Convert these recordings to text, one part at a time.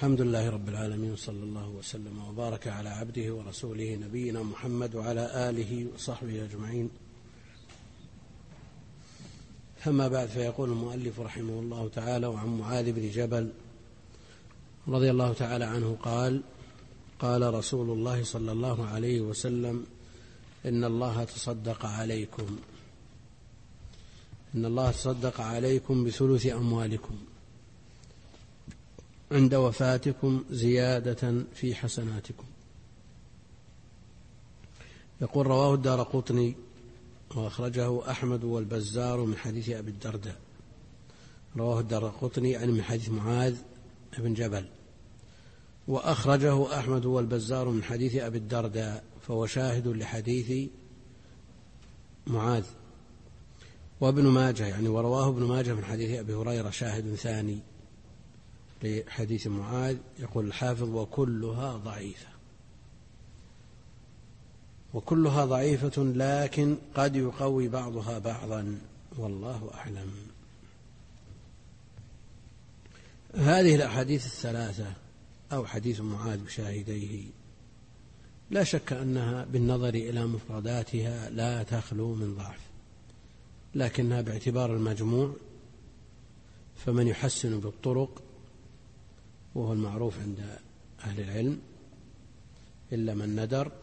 الحمد لله رب العالمين، صلى الله وسلم وبارك على عبده ورسوله نبينا محمد وعلى آله وصحبه أجمعين. أما بعد، فيقول المؤلف رحمه الله تعالى: وعن معاذ بن جبل رضي الله تعالى عنه قال: قال رسول الله صلى الله عليه وسلم: إن الله تصدق عليكم بثلث أموالكم عند وفاتكم زيادة في حسناتكم. يقول: رواه الدارقطني وأخرجه أحمد والبزار من حديث أبي الدرداء. رواه الدارقطني يعني من حديث معاذ بن جبل، وأخرجه أحمد والبزار من حديث أبي الدرداء، فهو شاهد لحديث معاذ. وابن ماجه يعني ورواه ابن ماجه من حديث أبي هريرة شاهد ثاني لحديث معاذ. يقول الحافظ: وكلها ضعيفة لكن قد يقوي بعضها بعضا، والله أعلم. هذه الأحاديث الثلاثة أو حديث معاذ بشاهديه لا شك أنها بالنظر إلى مفرداتها لا تخلو من ضعف، لكنها باعتبار المجموع فمن يحسن بالطرق، وهو المعروف عند أهل العلم إلا من ندر،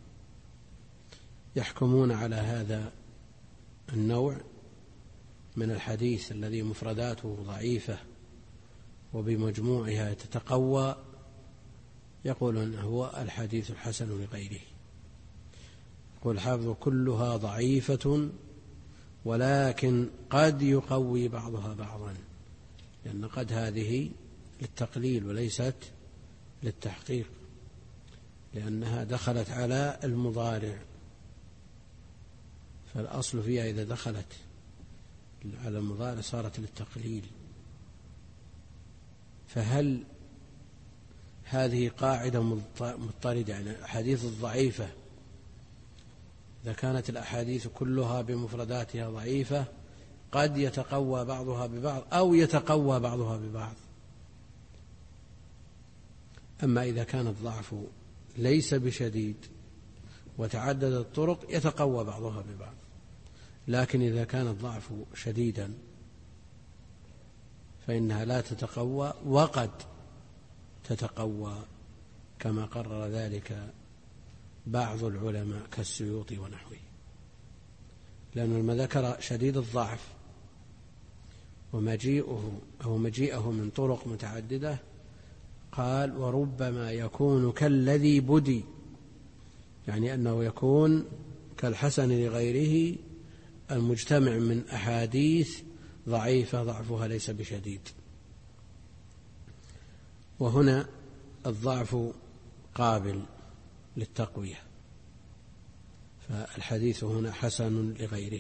يحكمون على هذا النوع من الحديث الذي مفرداته ضعيفة وبمجموعها تتقوى، يقولون هو الحديث الحسن لغيره. يقول الحافظ: كلها ضعيفة ولكن قد يقوي بعضها بعضا، لأن قد هذه للتقليل وليست للتحقيق، لأنها دخلت على المضارع، فالأصل فيها إذا دخلت على المضارع صارت للتقليل. فهل هذه قاعدة مضطردة؟ يعني الأحاديث الضعيفة إذا كانت الأحاديث كلها بمفرداتها ضعيفة قد يتقوى بعضها ببعض أو يتقوى بعضها ببعض. أما إذا كان الضعف ليس بشديد وتعدد الطرق يتقوى بعضها ببعض، لكن إذا كان الضعف شديدا فإنها لا تتقوى وقد تتقوى، كما قرر ذلك بعض العلماء كالسيوطي ونحوه، لأنه لما ذكر شديد الضعف ومجيئه من طرق متعددة قال: وربما يكون كالذي بدي، يعني أنه يكون كالحسن لغيره المجتمع من أحاديث ضعيفة ضعفها ليس بشديد. وهنا الضعف قابل للتقوية، فالحديث هنا حسن لغيره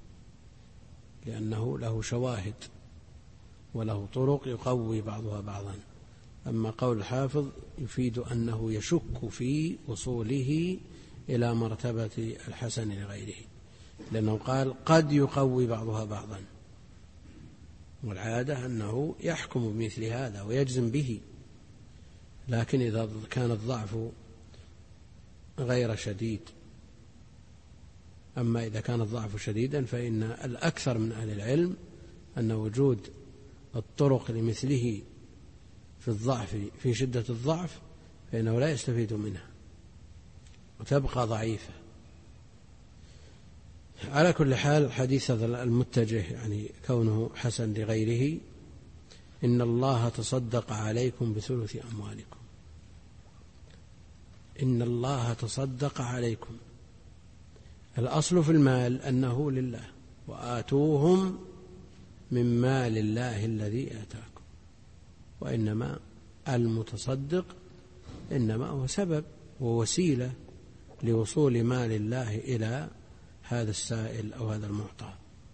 لأنه له شواهد وله طرق يقوي بعضها بعضا. أما قول الحافظ يفيد أنه يشك في وصوله إلى مرتبة الحسن لغيره، لأنه قال قد يقوي بعضها بعضا، والعادة أنه يحكم بمثل هذا ويجزم به. لكن إذا كان الضعف غير شديد، أما إذا كان الضعف شديدا فإن الأكثر من أهل العلم أن وجود الطرق لمثله في الضعف في شدة الضعف فإنه لا يستفيد منها وتبقى ضعيفة. على كل حال الحديث هذا المتجه يعني كونه حسن لغيره: إن الله تصدق عليكم بثلث أموالكم. إن الله تصدق عليكم، الأصل في المال أنه لله، وآتوهم من مال الله الذي آتاكم، وإنما المتصدق إنما هو سبب ووسيلة لوصول مال الله إلى هذا السائل أو هذا المعطى،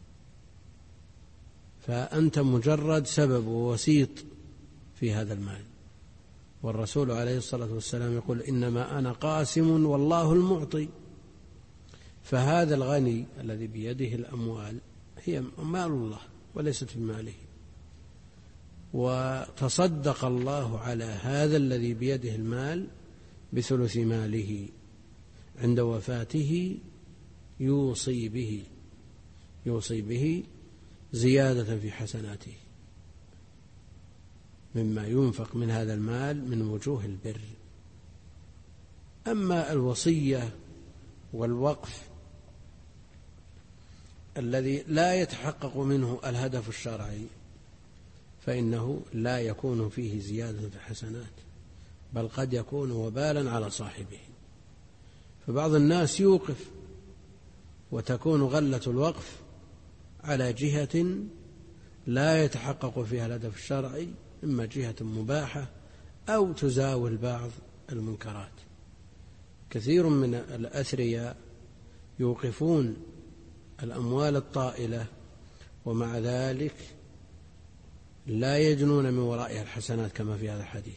فأنت مجرد سبب ووسيط في هذا المال. والرسول عليه الصلاة والسلام يقول: إنما أنا قاسم والله المعطي. فهذا الغني الذي بيده الأموال هي مال الله وليست في ماله، وتصدق الله على هذا الذي بيده المال بثلث ماله عند وفاته يوصي به زيادة في حسناته مما ينفق من هذا المال من وجوه البر. أما الوصية والوقف الذي لا يتحقق منه الهدف الشرعي فإنه لا يكون فيه زيادة في الحسنات، بل قد يكون وبالا على صاحبه. فبعض الناس يوقف وتكون غلة الوقف على جهة لا يتحقق فيها الهدف الشرعي، إما جهة مباحة أو تزاول بعض المنكرات. كثير من الأثرياء يوقفون الأموال الطائلة ومع ذلك لا يجنون من ورائها الحسنات كما في هذا الحديث،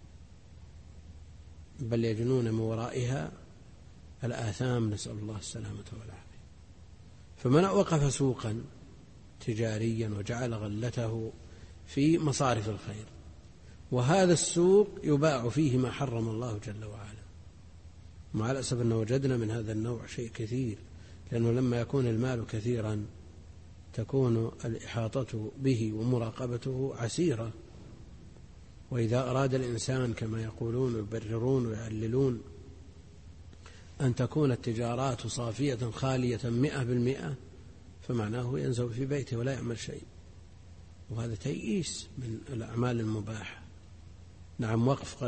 بل يجنون من ورائها الآثام، نسأل الله السلامة والعافية. فمن وقف سوقا تجاريا وجعل غلته في مصارف الخير، وهذا السوق يباع فيه ما حرم الله جل وعلا، مع الأسف أن وجدنا من هذا النوع شيء كثير، لأنه لما يكون المال كثيرا تكون الإحاطة به ومراقبته عسيرة. وإذا أراد الإنسان كما يقولون ويبررون ويعللون أن تكون التجارات صافية خالية 100%، فمعناه ينزل في بيته ولا يعمل شيء، وهذا تيئيس من الأعمال المباحة. نعم، وقف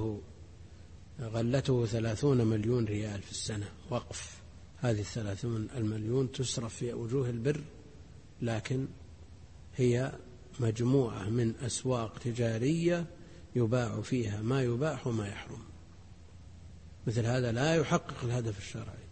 غلته 30 مليون ريال في السنة وقف، هذه 30 المليون تصرف في وجوه البر، لكن هي مجموعة من أسواق تجارية يباع فيها ما يباح وما يحرم. مثل هذا لا يحقق الهدف الشرعي.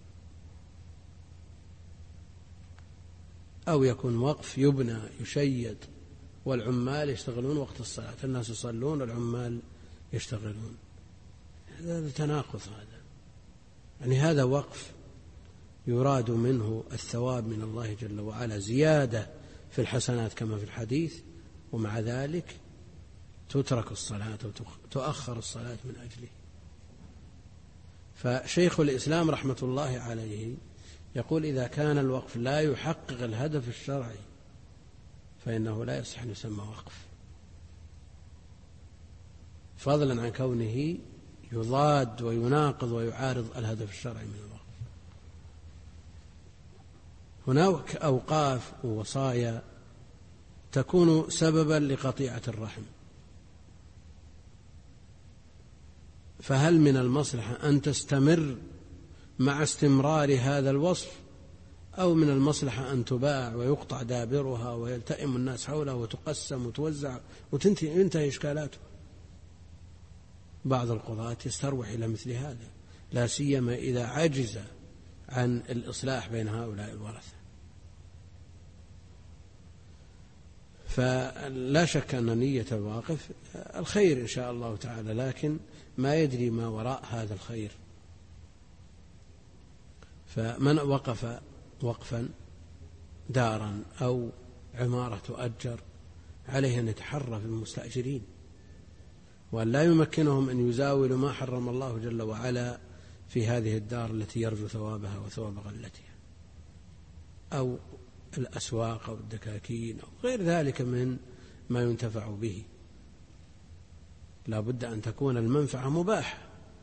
أو يكون وقف يبنى يشيد والعمال يشتغلون وقت الصلاة، الناس يصلون والعمال يشتغلون، هذا تناقض. يعني هذا وقف يراد منه الثواب من الله جل وعلا، زيادة في الحسنات كما في الحديث، ومع ذلك تترك الصلاة وتؤخر الصلاة من أجله. فشيخ الإسلام رحمة الله عليه يقول إذا كان الوقف لا يحقق الهدف الشرعي فإنه لا يصح أن يسمى وقف، فضلا عن كونه يضاد ويناقض ويعارض الهدف الشرعي من الوقف. هناك أوقاف ووصايا تكون سببا لقطيعة الرحم، فهل من المصلحة أن تستمر مع استمرار هذا الوصف، أو من المصلحة أن تباع ويقطع دابرها ويلتئم الناس حولها وتقسم وتوزع وتنتهي إشكالاته؟ بعض القضاة يستروح إلى مثل هذا، لا سيما إذا عجز عن الإصلاح بين هؤلاء الورثة. فلا شك أن نية الواقف الخير إن شاء الله تعالى، لكن ما يدري ما وراء هذا الخير. فمن وقف وقفا دارا أو عمارة تؤجر عليه أن يتحرى في المستأجرين، وأن لا يمكنهم أن يزاولوا ما حرم الله جل وعلا في هذه الدار التي يرجو ثوابها وثواب غلتها، أو الأسواق أو الدكاكين أو غير ذلك من ما ينتفع به. لا بد أن تكون المنفعة مباحة،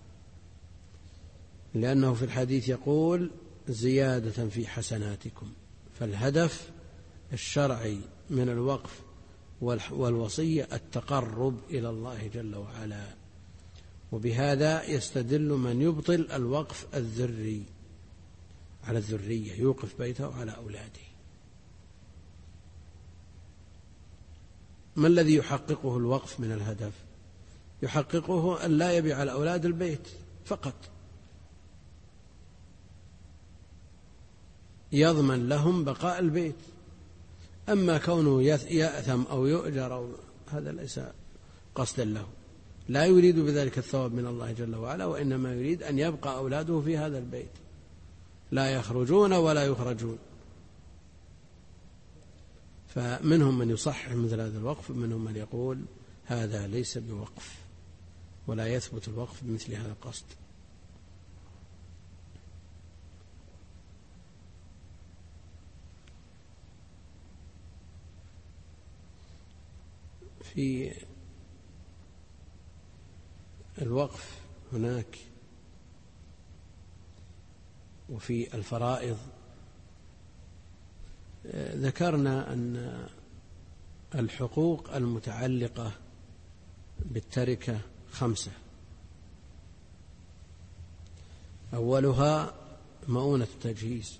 لأنه في الحديث يقول زيادة في حسناتكم. فالهدف الشرعي من الوقف والوصية التقرب إلى الله جل وعلا. وبهذا يستدل من يبطل الوقف الذري على الذرية، يوقف بيته على أولاده. ما الذي يحققه الوقف من الهدف؟ يحققه أن لا يبيع على أولاد البيت فقط، يضمن لهم بقاء البيت. أما كونه يأثم أو يؤجر أو هذا ليس قصدا له، لا يريد بذلك الثواب من الله جل وعلا، وإنما يريد أن يبقى أولاده في هذا البيت لا يخرجون ولا يخرجون. فمنهم من يصحح مثل هذا الوقف، ومنهم من يقول هذا ليس بوقف ولا يثبت الوقف بمثل هذا القصد. في الوقف هناك وفي الفرائض ذكرنا أن الحقوق المتعلقة بالتركة 5. أولها مؤونة التجهيز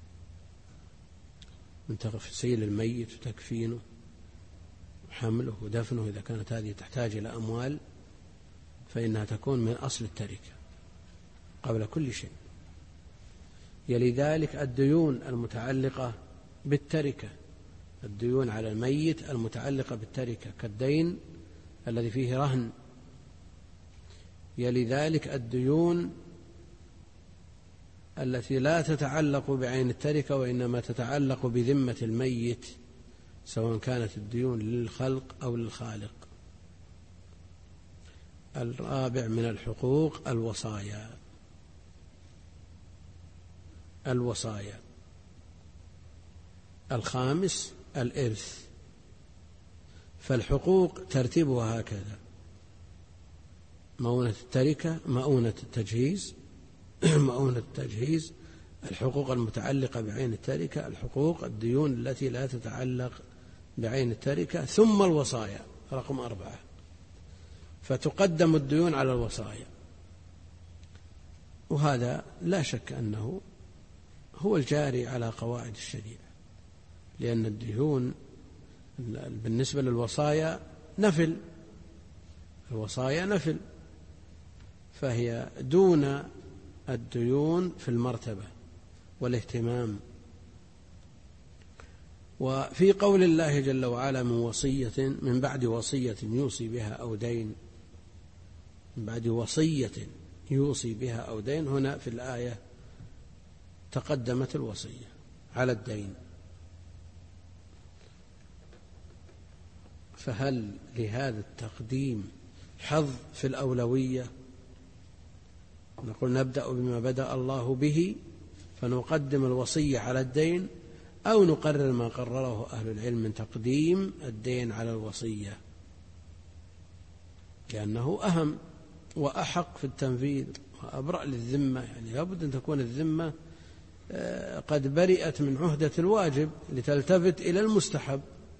من تغسيل الميت وتكفينه وحمله ودفنه، إذا كانت هذه تحتاج إلى أموال فإنها تكون من أصل التركة قبل كل شيء. يلي ذلك الديون المتعلقة بالتركة، الديون على الميت المتعلقة بالتركة كالدين الذي فيه رهن. يلي ذلك الديون التي لا تتعلق بعين التركة وإنما تتعلق بذمة الميت، سواء كانت الديون للخلق أو للخالق. الرابع من الحقوق الوصايا. الخامس الإرث. فالحقوق ترتيبها هكذا: مؤونة التركة، مؤونة التجهيز مؤونة التجهيز، الحقوق المتعلقة بعين التركة، الحقوق الديون التي لا تتعلق بعين التركة، ثم الوصايا رقم 4. فتقدم الديون على الوصايا، وهذا لا شك أنه هو الجاري على قواعد الشريعة، لأن الديون بالنسبة للوصايا نفل، الوصايا نفل، فهي دون الديون في المرتبة والاهتمام. وفي قول الله جل وعلا من بعد وصية يوصي بها أو دين، من بعد وصية يوصي بها أو دين، هنا في الآية تقدمت الوصية على الدين. فهل لهذا التقديم حظ في الأولوية؟ نقول نبدأ بما بدأ الله به فنقدم الوصية على الدين، أو نقرر ما قرره أهل العلم من تقديم الدين على الوصية، لأنه أهم وأحق في التنفيذ وأبرأ للذمة. يعني لابد أن تكون الذمة قد برئت من عهدة الواجب لتلتفت إلى المستحب.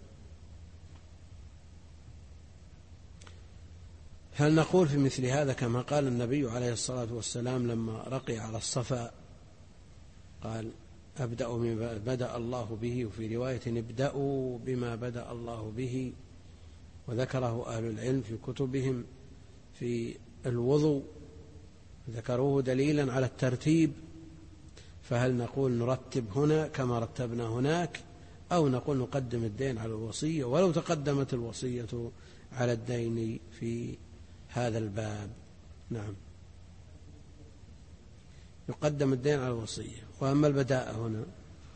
هل نقول في مثل هذا كما قال النبي عليه الصلاة والسلام لما رقي على الصفا، قال أبدأ بما بدأ الله به، وفي رواية ابدأوا بما بدأ الله به، وذكره أهل العلم في كتبهم في الوضوء، ذكروه دليلا على الترتيب. فهل نقول نرتب هنا كما رتبنا هناك، أو نقول نقدم الدين على الوصية ولو تقدمت الوصية على الدين في هذا الباب؟ نعم، يقدم الدين على الوصية. وأما البداءة هنا،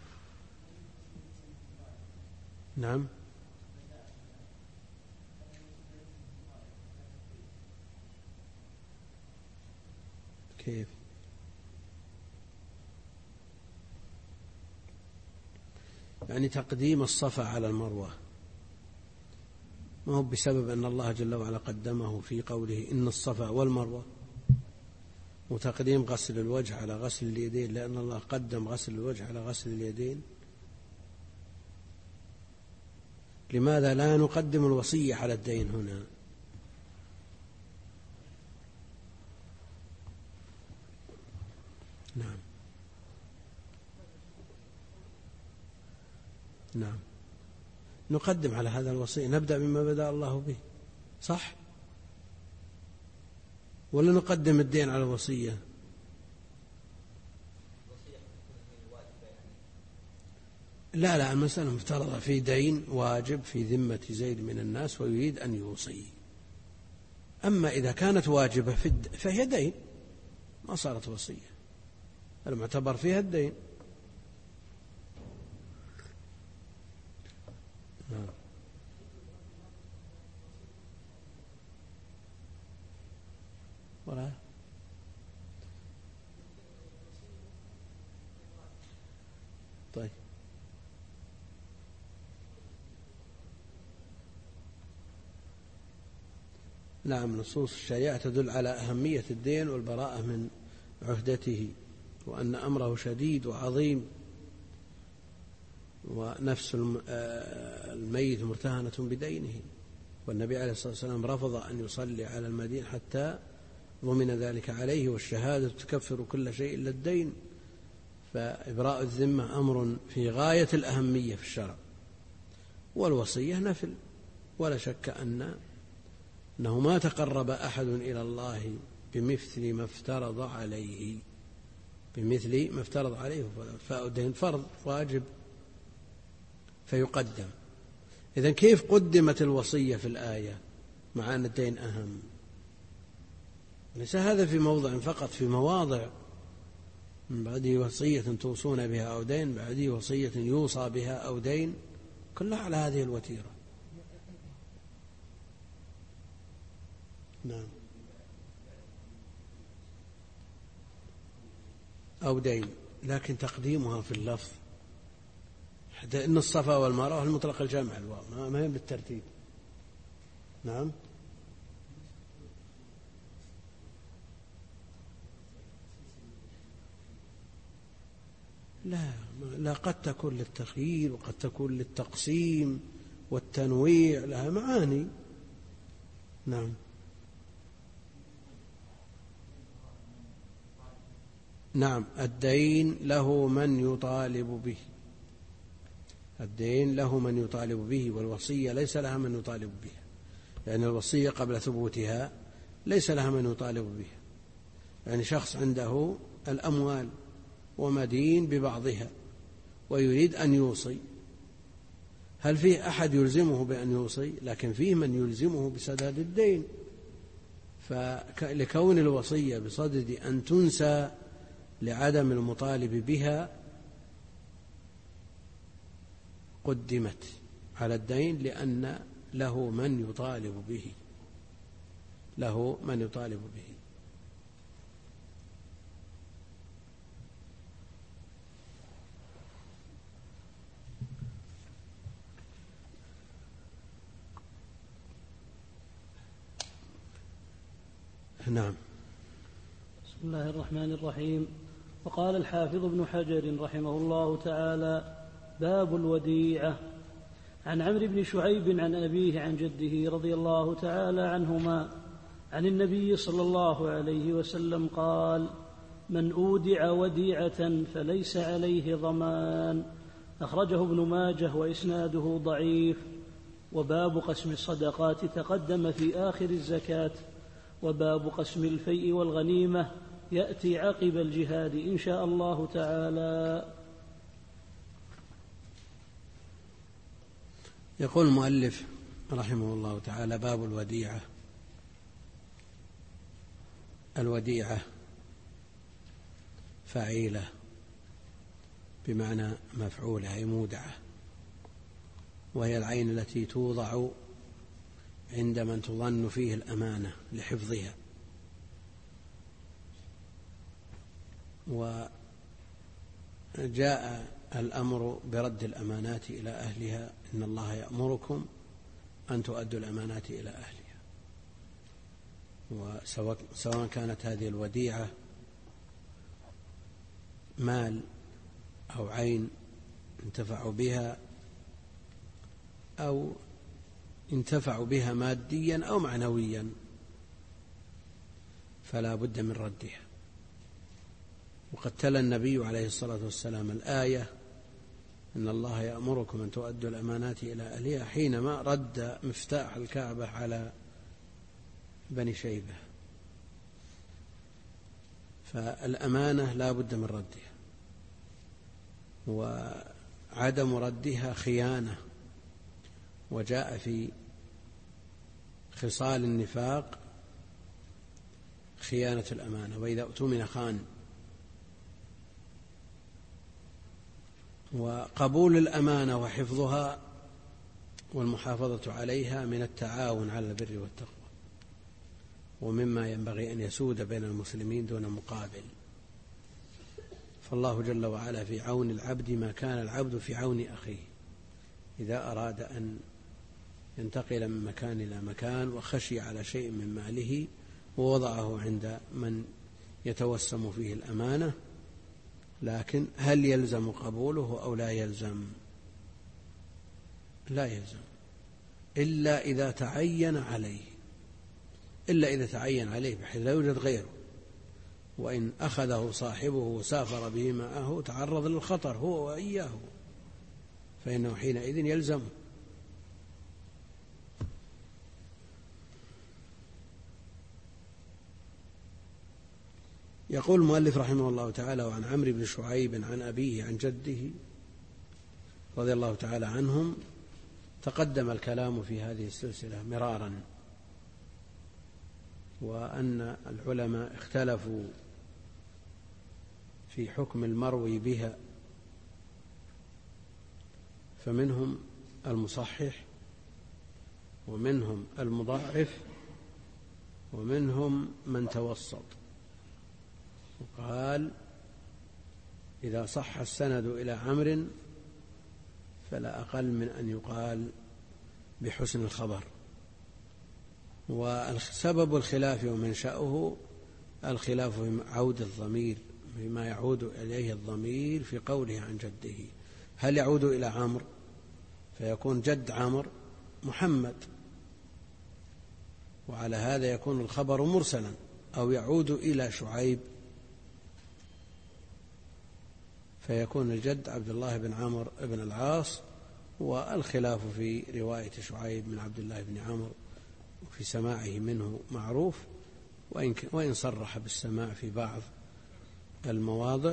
نعم، كيف؟ يعني تقديم الصفا على المروة ما هو بسبب أن الله جل وعلا قدمه في قوله إن الصفا والمروة، وتقديم غسل الوجه على غسل اليدين لأن الله قدم غسل الوجه على غسل اليدين. لماذا لا نقدم الوصية على الدين هنا؟ نعم، نعم، نقدم على هذا الوصية، نبدأ بما بدأ الله به، صح؟ ولا نقدم الدين على الوصية؟ لا، المسألة مفترضة في دين واجب في ذمة زيد من الناس ويريد أن يوصي. أما إذا كانت واجبة فهي دين، ما صارت وصية، المعتبر فيها الدين. طيب. نعم، نصوص الشريعة تدل على أهمية الدين والبراءة من عهدته، وأن أمره شديد وعظيم، ونفس الميت مرتهنة بدينه، والنبي عليه الصلاة والسلام رفض أن يصلي على المدين حتى ضمن ذلك عليه، والشهادة تكفر كل شيء إلا الدين. فإبراء الذمة أمر في غاية الأهمية في الشرع، والوصية نفل، ولا شك أنه ما تقرب أحد إلى الله بمثل ما افترض عليه، فالدين فرض واجب فيقدم. إذن كيف قدمت الوصية في الآية مع أن الدين أهم؟ ليس هذا في موضع فقط، في مواضع، من بعده وصية توصون بها أو دين، بعده وصية يوصى بها أو دين، كلها على هذه الوتيرة. نعم، أو دين، لكن تقديمها في اللفظ، حتى إن الصفا والمروة المطلق الجمع، الواو ما هي بالترتيب. نعم، لا قد تكون للتخيير وقد تكون للتقسيم والتنويع، لها معاني. نعم، نعم، الدين له من يطالب به، الدين له من يطالب به، والوصية ليس لها من يطالب بها، لأن الوصية قبل ثبوتها ليس لها من يطالب بها. يعني شخص عنده الأموال ومدين ببعضها ويريد أن يوصي، هل فيه أحد يلزمه بأن يوصي؟ لكن فيه من يلزمه بسداد الدين، فلكون الوصية بصدد أن تنسى لعدم المطالب بها قدمت على الدين، لأن له من يطالب به، له من يطالب به. نعم. بسم الله الرحمن الرحيم. وقال الحافظ ابن حجر رحمه الله تعالى: باب الوديعة. عن عمرو بن شعيب عن أبيه عن جده رضي الله تعالى عنهما عن النبي صلى الله عليه وسلم قال: من أودع وديعة فليس عليه ضمان. أخرجه ابن ماجه وإسناده ضعيف. وباب قسم الصدقات تقدم في آخر الزكاة. وباب قسم الفيء والغنيمة يأتي عقب الجهاد إن شاء الله تعالى. يقول المؤلف رحمه الله تعالى: باب الوديعة. الوديعة فعيلة بمعنى مفعولة، أي مودعة، وهي العين التي توضع عند من تظن فيه الأمانة لحفظها. وجاء الأمر برد الأمانات إلى أهلها: إن الله يأمركم أن تؤدوا الأمانات إلى أهلها. وسواء كانت هذه الوديعة مال أو عين انتفعوا بها، أو انتفعوا بها ماديا أو معنويا، فلا بد من ردها. وقد تلا النبي عليه الصلاة والسلام الآية: إن الله يأمركم أن تؤدوا الأمانات إلى أهلها، حينما رد مفتاح الكعبة على بني شيبة. فالأمانة لا بد من ردها، وعدم ردها خيانة. وجاء في خصال النفاق خيانة الأمانة، وإذا اؤتمن خان. وقبول الأمانة وحفظها والمحافظة عليها من التعاون على البر والتقوى، ومما ينبغي أن يسود بين المسلمين دون مقابل. فالله جل وعلا في عون العبد ما كان العبد في عون أخيه. إذا أراد أن ينتقل من مكان إلى مكان وخشي على شيء من ماله ووضعه عند من يتوسم فيه الأمانة، لكن هل يلزم قبوله أو لا يلزم؟ لا يلزم إلا إذا تعين عليه بحيث لا يوجد غيره، وإن أخذه صاحبه وسافر به معه تعرض للخطر هو وإياه، فإنه حينئذ يلزم. يقول المؤلف رحمه الله تعالى: وعن عمرو بن شعيب عن أبيه عن جده رضي الله تعالى عنهم. تقدم الكلام في هذه السلسلة مرارا، وأن العلماء اختلفوا في حكم المروي بها، فمنهم المصحح ومنهم المضاعف ومنهم من توسط، وقال: إذا صح السند إلى عمرو فلا أقل من أن يقال بحسن الخبر. وسبب الخلاف ومنشأه الخلاف في عود الضمير، فيما يعود إليه الضمير في قوله عن جده، هل يعود إلى عمرو فيكون جد عمرو محمد، وعلى هذا يكون الخبر مرسلا، أو يعود إلى شعيب فيكون الجد عبد الله بن عمرو بن العاص. والخلاف في رواية شعيب من عبد الله بن عمرو وفي سماعه منه معروف، وإن صرح بالسماع في بعض المواضع،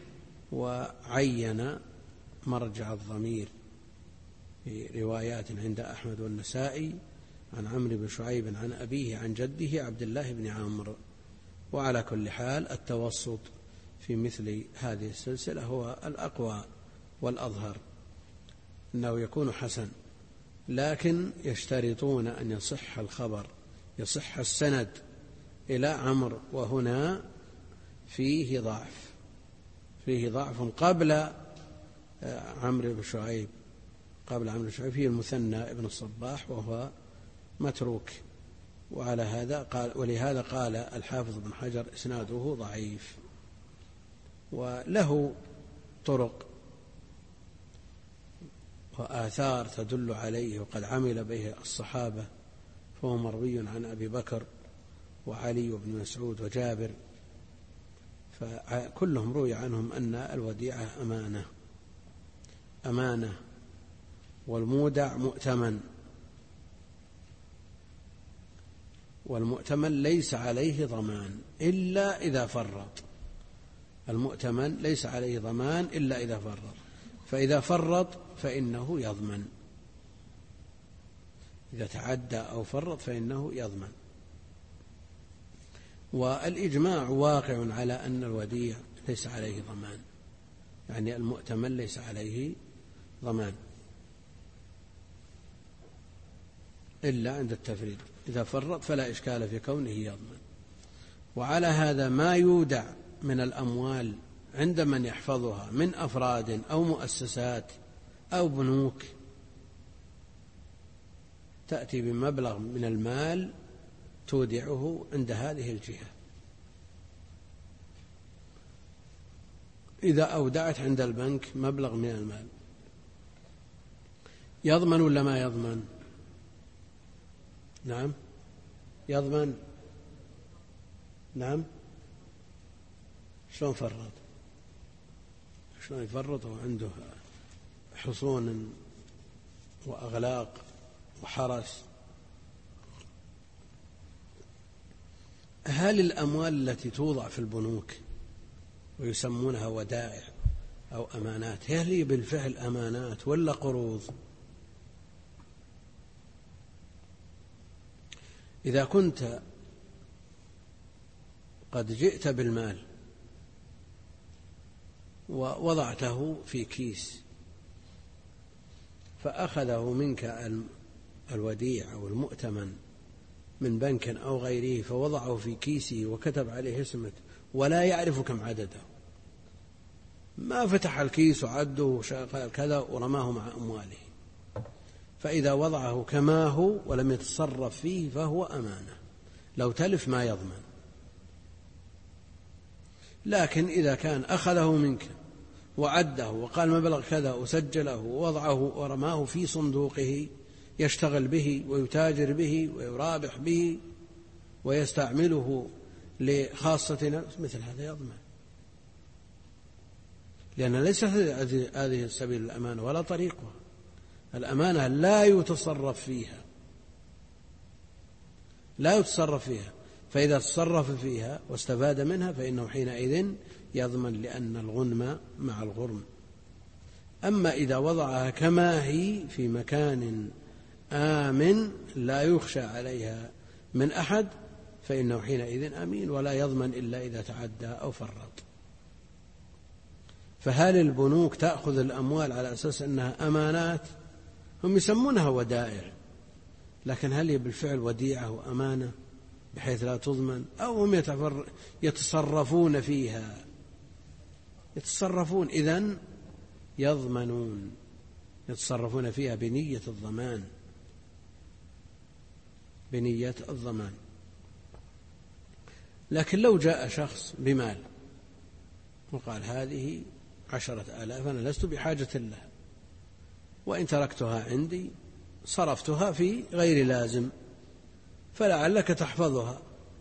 وعين مرجع الضمير في روايات عند أحمد والنسائي عن عمرو بن شعيب عن أبيه عن جده عبد الله بن عمرو. وعلى كل حال التوسط في مثل هذه السلسلة هو الأقوى والأظهر، أنه يكون حسن، لكن يشترطون أن يصح الخبر، يصح السند إلى عمرو، وهنا فيه ضعف قبل عمرو بن شعيب، فيه المثنى ابن الصباح وهو متروك. ولهذا قال الحافظ بن حجر: إسناده ضعيف، وله طرق وآثار تدل عليه وقد عمل به الصحابة، فهو مروي عن أبي بكر وعلي بن مسعود وجابر، فكلهم روي عنهم أن الوديعة أمانة، والمودع مؤتمن، والمؤتمن ليس عليه ضمان إلا إذا فرط. المؤتمن ليس عليه ضمان إلا إذا فرط، فإذا فرط فإنه يضمن، إذا تعدى أو فرط فإنه يضمن. والإجماع واقع على أن الوديع ليس عليه ضمان، يعني المؤتمن ليس عليه ضمان إلا عند التفريط، إذا فرط فلا إشكال في كونه يضمن. وعلى هذا ما يودع من الأموال عند من يحفظها من أفراد أو مؤسسات أو بنوك تأتي بمبلغ من المال تودعه عند هذه الجهة. إذا أودعت عند البنك مبلغ من المال يضمن ولا ما يضمن؟ نعم يضمن. نعم. شلون فرط؟ شلون يفرط وعنده حصون وأغلاق وحرس؟ هل الأموال التي توضع في البنوك ويسمونها ودائع أو أمانات هل هي بالفعل أمانات ولا قروض؟ إذا كنت قد جئت بالمال ووضعته في كيس فأخذه منك الوديع أو المؤتمن من بنك أو غيره فوضعه في كيسه وكتب عليه اسمك ولا يعرف كم عدده، ما فتح الكيس وعده وشغل كذا ورماه مع أمواله، فإذا وضعه كما هو ولم يتصرف فيه فهو أمانة، لو تلف ما يضمن. لكن إذا كان أخذه منك وعده وقال مبلغ كذا وسجله ووضعه ورماه في صندوقه يشتغل به ويتاجر به ويرابح به ويستعمله لخاصة نفسه، مثل هذا يضمن، لأن ليس هذه سبيل الأمانة ولا طريقها. الأمانة لا يتصرف فيها، فإذا تصرف فيها واستفاد منها فإنه حينئذ يضمن، لأن الغنم مع الغرم. أما إذا وضعها كما هي في مكان آمن لا يخشى عليها من أحد فإنه حينئذ أمين ولا يضمن إلا إذا تعدى أو فرط. فهل البنوك تأخذ الأموال على أساس أنها أمانات؟ هم يسمونها ودائع، لكن هل هي بالفعل وديعة وأمانة بحيث لا تضمن، أو هم يتصرفون فيها؟ يتصرفون، إذن يضمنون، يتصرفون فيها بنية الضمان. لكن لو جاء شخص بمال وقال هذه 10,000 أنا لست بحاجة لها، وإن تركتها عندي صرفتها في غير لازم فلعلك تحفظها،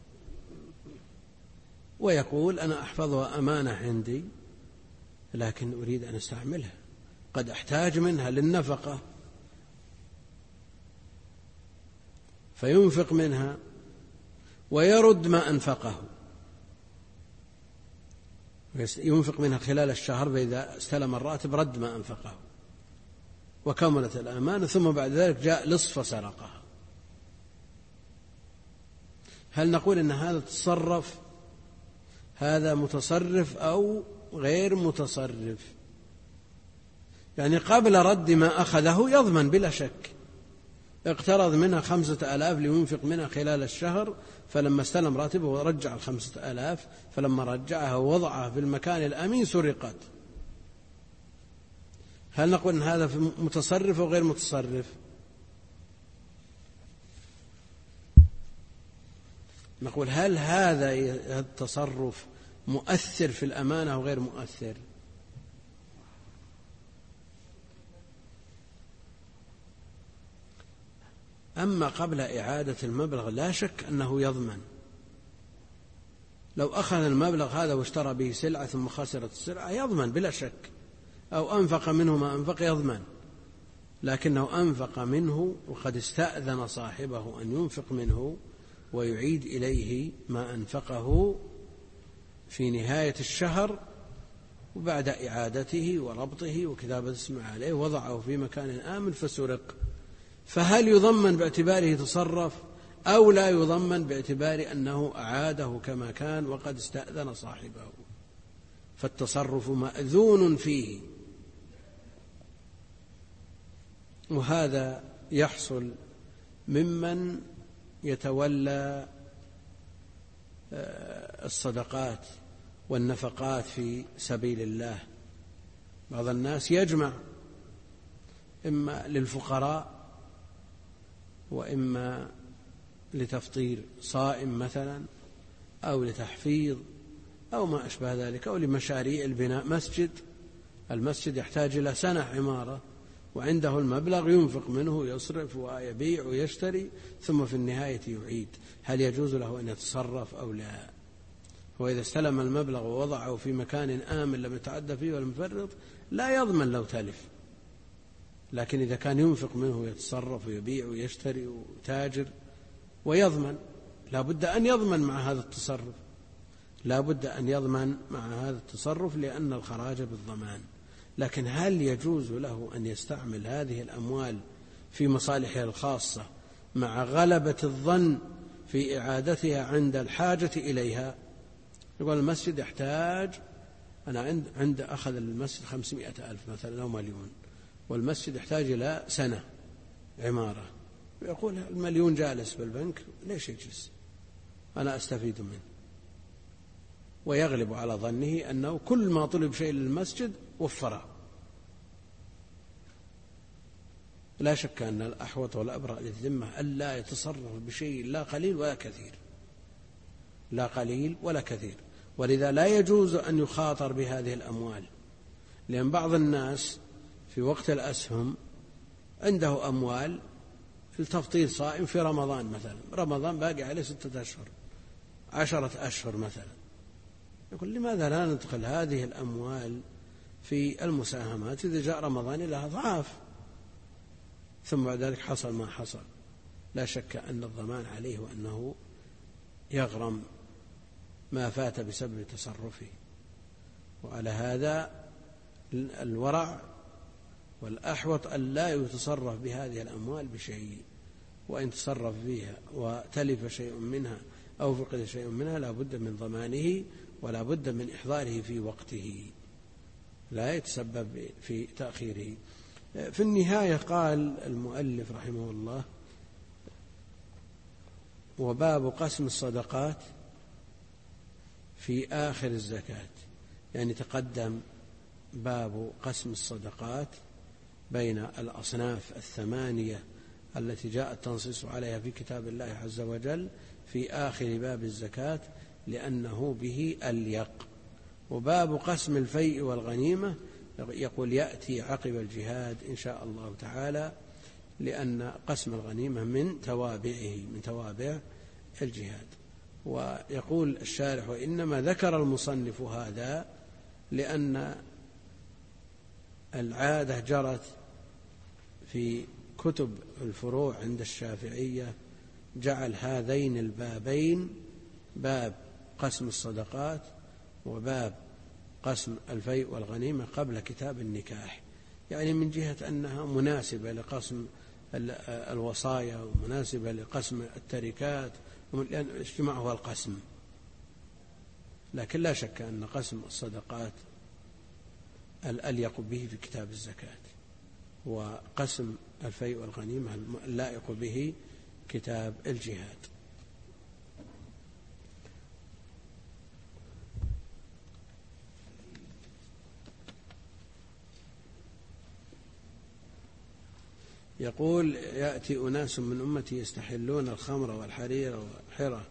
ويقول أنا أحفظها أمانة عندي لكن أريد أن أستعملها، قد أحتاج منها للنفقة، فينفق منها ويرد ما أنفقه، ينفق منها خلال الشهر، فإذا استلم الراتب رد ما أنفقه وكملت الأمانة، ثم بعد ذلك جاء لص فسرقها. هل نقول إن هذا تصرف، هذا متصرف أو غير متصرف؟ يعني قبل رد ما أخذه يضمن بلا شك، اقترض منها 5,000 لينفق منها خلال الشهر، فلما استلم راتبه ورجع 5,000، فلما رجعها ووضعها في المكان الأمين سرقت. هل نقول إن هذا متصرف أو غير متصرف؟ نقول هل هذا التصرف مؤثر في الأمانة أو غير مؤثر؟ أما قبل إعادة المبلغ لا شك أنه يضمن، لو أخذ المبلغ هذا واشترى به سلعة ثم خسرت السلعة يضمن بلا شك، أو أنفق منه ما أنفق يضمن، لكنه أنفق منه وقد استأذن صاحبه أن ينفق منه ويعيد إليه ما أنفقه في نهاية الشهر، وبعد إعادته وربطه وكتابة اسمه عليه وضعه في مكان آمن فسرق، فهل يضمن باعتباره تصرف أو لا يضمن باعتبار أنه أعاده كما كان وقد استأذن صاحبه؟ فالتصرف مأذون فيه، وهذا يحصل ممن يتولى الصدقات والنفقات في سبيل الله. بعض الناس يجمع إما للفقراء وإما لتفطير صائم مثلا، أو لتحفيظ أو ما أشبه ذلك، أو لمشاريع البناء مسجد، المسجد يحتاج إلى سنة عمارة وعنده المبلغ ينفق منه يصرف ويبيع ويشتري ثم في النهاية يعيد. هل يجوز له أن يتصرف أو لا؟ وإذا استلم المبلغ ووضعه في مكان آمن لم يتعدى فيه ولم يفرط لا يضمن لو تلف، لكن إذا كان ينفق منه يتصرف ويبيع ويشتري وتاجر ويضمن، لا بد أن يضمن مع هذا التصرف، لا بد أن يضمن مع هذا التصرف لأن الخراج بالضمان. لكن هل يجوز له أن يستعمل هذه الأموال في مصالحه الخاصة مع غلبة الظن في إعادتها عند الحاجة إليها؟ يقول المسجد يحتاج، أنا عند أخذ المسجد 500,000 مثلا أو 1,000,000، والمسجد يحتاج إلى سنة عمارة، ويقول 1,000,000 جالس بالبنك، ليش يجلس؟ أنا أستفيد منه. ويغلب على ظنه أنه كل ما طلب شيء للمسجد وفره. لا شك أن الأحوط والأبرأ للذمة ألا يتصرف بشيء لا قليل ولا كثير، لا قليل ولا كثير. ولذا لا يجوز أن يخاطر بهذه الأموال، لأن بعض الناس في وقت الأسهم عنده أموال التفطير صائم في رمضان مثلا، رمضان باقي عليه 6 أشهر 10 أشهر مثلا، يقول لماذا لا ندخل هذه الأموال في المساهمات إذا جاء رمضان لها أضعاف، ثم بعد ذلك حصل ما حصل. لا شك أن الضمان عليه وأنه يغرم ما فات بسبب تصرفه. وعلى هذا الورع والأحوط أن لا يتصرف بهذه الأموال بشيء، وإن تصرف بها وتلف شيء منها أو فقد شيء منها لا بد من ضمانه ولا بد من إحضاره في وقته، لا يتسبب في تأخيره. في النهاية قال المؤلف رحمه الله: وباب قسم الصدقات في آخر الزكاة. يعني تقدم باب قسم الصدقات بين الأصناف 8 التي جاء التنصيص عليها في كتاب الله عز وجل في آخر باب الزكاة لأنه به أليق. وباب قسم الفيء والغنيمة يقول يأتي عقب الجهاد إن شاء الله تعالى، لأن قسم الغنيمة من توابعه، من توابع الجهاد. ويقول الشارح: وإنما ذكر المصنف هذا لأن العادة جرت في كتب الفروع عند الشافعية جعل هذين البابين، باب قسم الصدقات وباب قسم الفيء والغنيمة، قبل كتاب النكاح، يعني من جهة أنها مناسبة لقسم الوصايا ومناسبة لقسم التركات، لأن اجتماعها القسم. لكن لا شك أن قسم الصدقات الأليق به في كتاب الزكاة، وقسم الفيء والغنيمة اللائق به كتاب الجهاد. يقول: يأتي أناس من أمتي يستحلون الخمر والحرير والحرة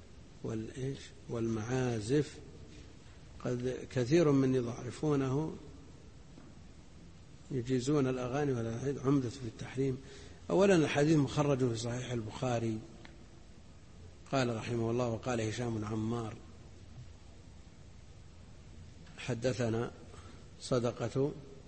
والمعازف، قد كثير من يضعفونه يجيزون الأغاني والألحان، عمدة في التحريم. أولا الحديث مخرج في صحيح البخاري. قال رحمه الله: وقال هشام بن عمار حدثنا صدقة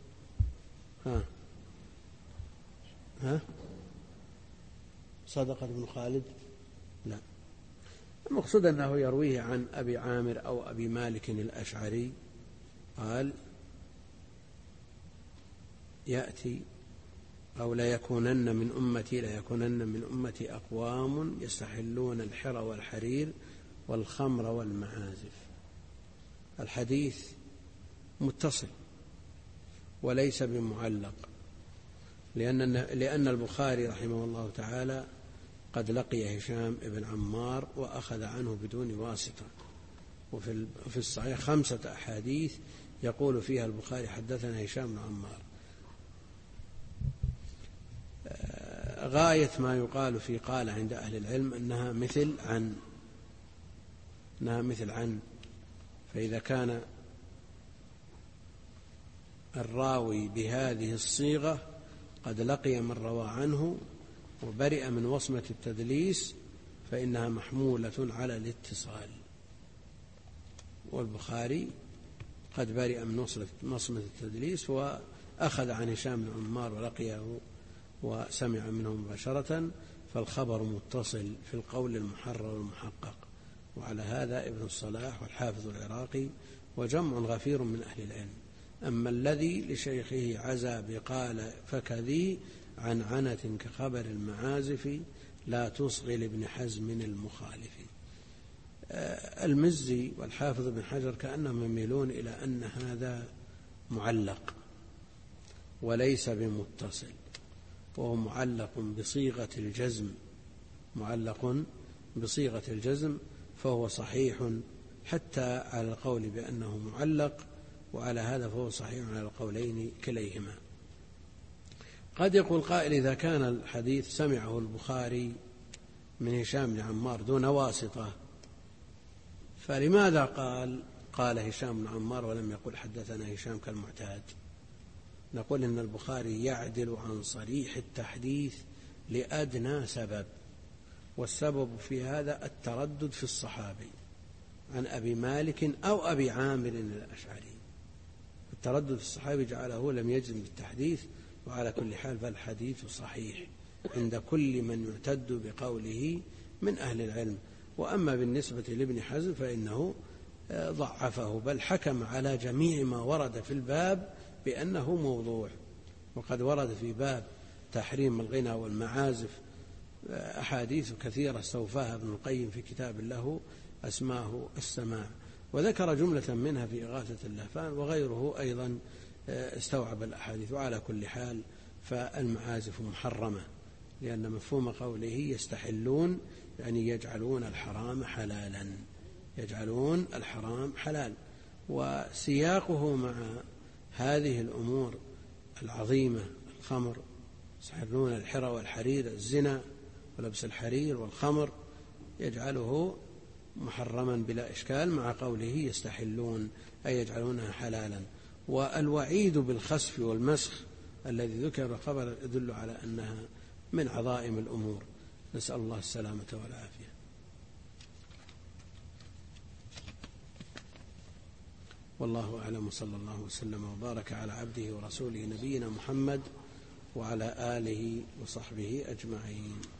صدقة بن خالد، لا، المقصود أنه يرويه عن أبي عامر أو أبي مالك الأشعري قال: يأتي أو لا يكونن من أمتي أقوام يستحلون الحر والحرير والخمر والمعازف. الحديث متصل وليس بمعلق، لأن البخاري رحمه الله تعالى قد لقي هشام بن عمار وأخذ عنه بدون واسطة. وفي الصحيح 5 أحاديث يقول فيها البخاري حدثنا هشام بن عمار. غاية ما يقال في قال عند أهل العلم أنها مثل عن، فإذا كان الراوي بهذه الصيغة قد لقي من روى عنه وبرئ من وصمة التدليس فإنها محمولة على الاتصال، والبخاري قد برئ من وصمة التدليس وأخذ عن هشام بن عمار ولقيه وسمع منه مباشرة، فالخبر متصل في القول المحرر والمحقق. وعلى هذا ابن الصلاح والحافظ العراقي وجمع غفير من أهل العلم. أما الذي لشيخه عزى بقال فكذي عن عنة كخبر المعازف لا تصغي لابن حزم المخالف. المزي والحافظ بن حجر كأنهم يميلون إلى أن هذا معلق وليس بمتصل، وهو معلق بصيغة الجزم، فهو صحيح حتى على القول بأنه معلق، وعلى هذا فهو صحيح على القولين كليهما. قد يقول قائل إذا كان الحديث سمعه البخاري من هشام بن عمار دون واسطة، فلماذا قال هشام بن عمار ولم يقل حدثنا هشام كالمعتاد؟ نقول إن البخاري يعدل عن صريح التحديث لأدنى سبب، والسبب في هذا التردد في الصحابي عن أبي مالك أو أبي عامر الأشعري. التردد في الصحابي جعله لم يجزم بالتحديث، وعلى كل حال فالحديث صحيح عند كل من يعتد بقوله من أهل العلم. وأما بالنسبة لابن حزم فإنه ضعفه، بل حكم على جميع ما ورد في الباب بأنه موضوع. وقد ورد في باب تحريم الغنى والمعازف أحاديث كثيرة استوفاها ابن القيم في كتاب له أسماه السماع، وذكر جملة منها في إغاثة اللهفان، وغيره أيضا استوعب الأحاديث. وعلى كل حال فالمعازف محرمة، لأن مفهوم قوله يستحلون يعني يجعلون الحرام حلالا، يجعلون الحرام حلال. وسياقه مع هذه الأمور العظيمة، الخمر، يستحلون الحرى والحرير، الزنا ولبس الحرير والخمر، يجعله محرما بلا إشكال مع قوله يستحلون أي يجعلونها حلالا. والوعيد بالخسف والمسخ الذي ذكر الخبر يدل على أنها من عظائم الأمور، نسأل الله السلامة والعافية. والله أعلم، صلى الله وسلم وبارك على عبده ورسوله نبينا محمد وعلى آله وصحبه أجمعين.